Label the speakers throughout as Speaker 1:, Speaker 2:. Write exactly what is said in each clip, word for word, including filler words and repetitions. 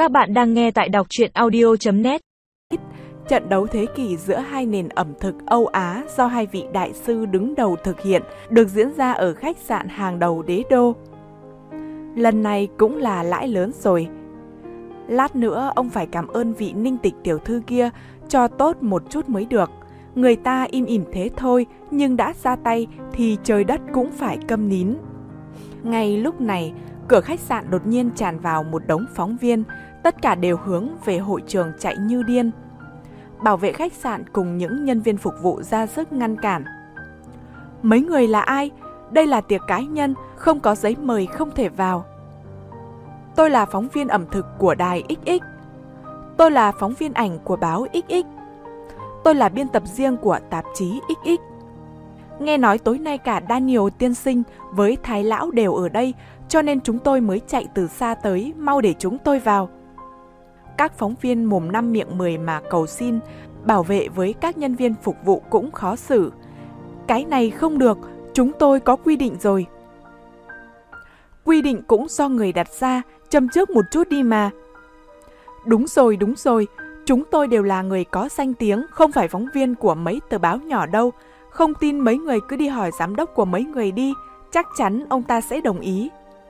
Speaker 1: Các bạn đang nghe tại đọc truyện audio chấm net.
Speaker 2: Trận đấu thế kỷ giữa hai nền ẩm thực Âu Á do hai vị đại sư đứng đầu thực hiện được diễn ra ở khách sạn hàng đầu đế đô. Lần này cũng là lãi lớn rồi. Lát nữa ông phải cảm ơn vị Ninh Tịch tiểu thư kia cho tốt một chút mới được. Người ta im ỉm thế thôi, nhưng đã ra tay thì trời đất cũng phải câm nín. Ngay lúc này, cửa khách sạn đột nhiên tràn vào một đống phóng viên, tất cả đều hướng về hội trường chạy như điên. Bảo vệ khách sạn cùng những nhân viên phục vụ ra sức ngăn cản. Mấy người là ai? Đây là tiệc cá nhân, không có giấy mời không thể vào. Tôi là phóng viên ẩm thực của đài ích ích. Tôi là phóng viên ảnh của báo ích ích. Tôi là biên tập riêng của tạp chí ích ích. Nghe nói tối nay cả Daniel tiên sinh với Thái lão đều ở đây, cho nên chúng tôi mới chạy từ xa tới, mau để chúng tôi vào. Các phóng viên mồm năm miệng mười mà cầu xin, bảo vệ với các nhân viên phục vụ cũng khó xử. Cái này không được, chúng tôi có quy định rồi. Quy định cũng do người đặt ra, châm trước một chút đi mà. Đúng rồi, đúng rồi, chúng tôi đều là người có danh tiếng, không phải phóng viên của mấy tờ báo nhỏ đâu. Không tin mấy người cứ đi hỏi giám đốc của mấy người đi, chắc chắn ông ta sẽ đồng ý.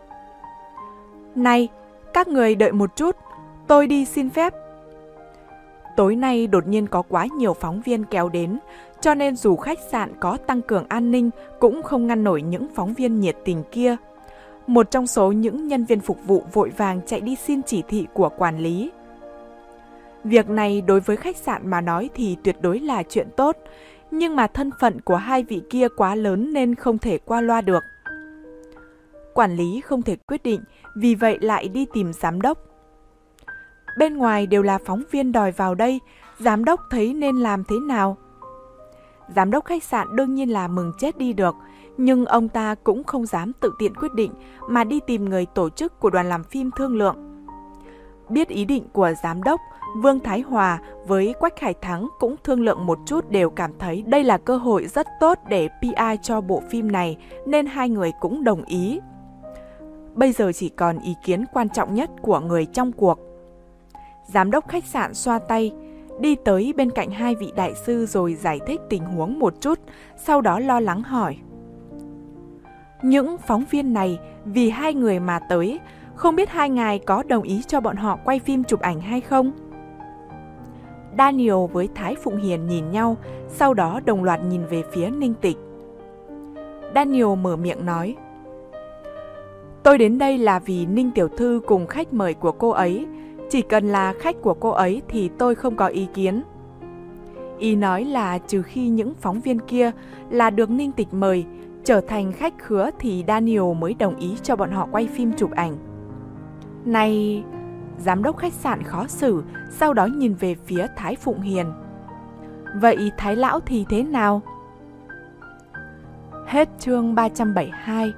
Speaker 2: Này, các người đợi một chút, tôi đi xin phép. Tối nay đột nhiên có quá nhiều phóng viên kéo đến, cho nên dù khách sạn có tăng cường an ninh cũng không ngăn nổi những phóng viên nhiệt tình kia. Một trong số những nhân viên phục vụ vội vàng chạy đi xin chỉ thị của quản lý. Việc này đối với khách sạn mà nói thì tuyệt đối là chuyện tốt, nhưng mà thân phận của hai vị kia quá lớn nên không thể qua loa được. Quản lý không thể quyết định, vì vậy lại đi tìm giám đốc. Bên ngoài đều là phóng viên đòi vào đây, giám đốc thấy nên làm thế nào? Giám đốc khách sạn đương nhiên là mừng chết đi được, nhưng ông ta cũng không dám tự tiện quyết định mà đi tìm người tổ chức của đoàn làm phim thương lượng. Biết ý định của giám đốc, Vương Thái Hòa với Quách Hải Thắng cũng thương lượng một chút, đều cảm thấy đây là cơ hội rất tốt để pê e cho bộ phim này nên hai người cũng đồng ý. Bây giờ chỉ còn ý kiến quan trọng nhất của người trong cuộc. Giám đốc khách sạn xoa tay, đi tới bên cạnh hai vị đại sư rồi giải thích tình huống một chút, sau đó lo lắng hỏi. Những phóng viên này vì hai người mà tới, không biết hai ngài có đồng ý cho bọn họ quay phim chụp ảnh hay không? Daniel với Thái Phụng Hiền nhìn nhau, sau đó đồng loạt nhìn về phía Ninh Tịch. Daniel mở miệng nói. Tôi đến đây là vì Ninh tiểu thư cùng khách mời của cô ấy. Chỉ cần là khách của cô ấy thì tôi không có ý kiến. Ý nói là trừ khi những phóng viên kia là được Ninh Tịch mời, trở thành khách khứa thì Daniel mới đồng ý cho bọn họ quay phim chụp ảnh. Này, giám đốc khách sạn khó xử, sau đó nhìn về phía Thái Phụng Hiền. Vậy Thái lão thì thế nào? Hết chương ba trăm bảy mươi hai.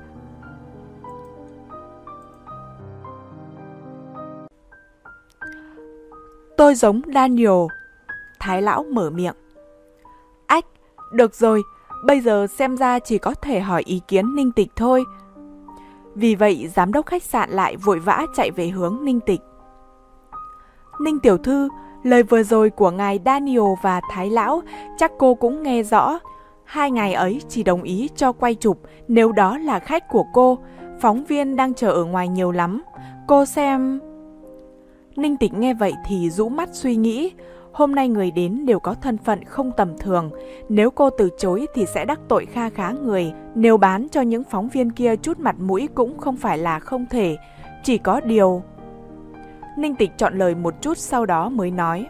Speaker 2: Tôi giống Daniel. Thái lão mở miệng. Ách, được rồi, bây giờ xem ra chỉ có thể hỏi ý kiến Ninh Tịch thôi. Vì vậy giám đốc khách sạn lại vội vã chạy về hướng Ninh Tịch. Ninh tiểu thư, lời vừa rồi của ngài Daniel và Thái lão chắc cô cũng nghe rõ. Hai ngài ấy chỉ đồng ý cho quay chụp nếu đó là khách của cô. Phóng viên đang chờ ở ngoài nhiều lắm. Cô xem... Ninh Tịch nghe vậy thì rũ mắt suy nghĩ. Hôm nay người đến đều có thân phận không tầm thường. Nếu cô từ chối thì sẽ đắc tội kha khá người. Nếu bán cho những phóng viên kia chút mặt mũi cũng không phải là không thể. Chỉ có điều... Ninh Tịch chọn lời một chút sau đó mới nói.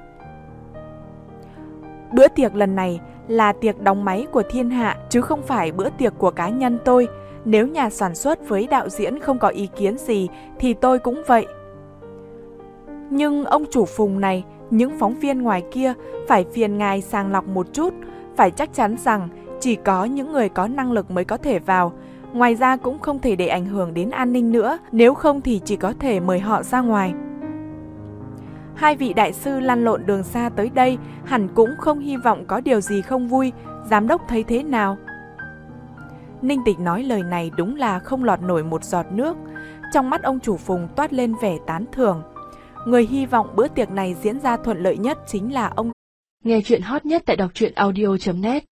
Speaker 2: Bữa tiệc lần này là tiệc đóng máy của thiên hạ chứ không phải bữa tiệc của cá nhân tôi. Nếu nhà sản xuất với đạo diễn không có ý kiến gì thì tôi cũng vậy. Nhưng ông chủ Phùng này, những phóng viên ngoài kia phải phiền ngài sàng lọc một chút, phải chắc chắn rằng chỉ có những người có năng lực mới có thể vào. Ngoài ra cũng không thể để ảnh hưởng đến an ninh nữa, nếu không thì chỉ có thể mời họ ra ngoài. Hai vị đại sư lăn lộn đường xa tới đây, hẳn cũng không hy vọng có điều gì không vui, giám đốc thấy thế nào? Ninh Tịch nói lời này đúng là không lọt nổi một giọt nước. Trong mắt ông chủ Phùng toát lên vẻ tán thưởng. Người hy vọng bữa tiệc này diễn ra thuận lợi nhất chính là ông.
Speaker 3: Nghe chuyện hot nhất tại đọc truyện audio chấm net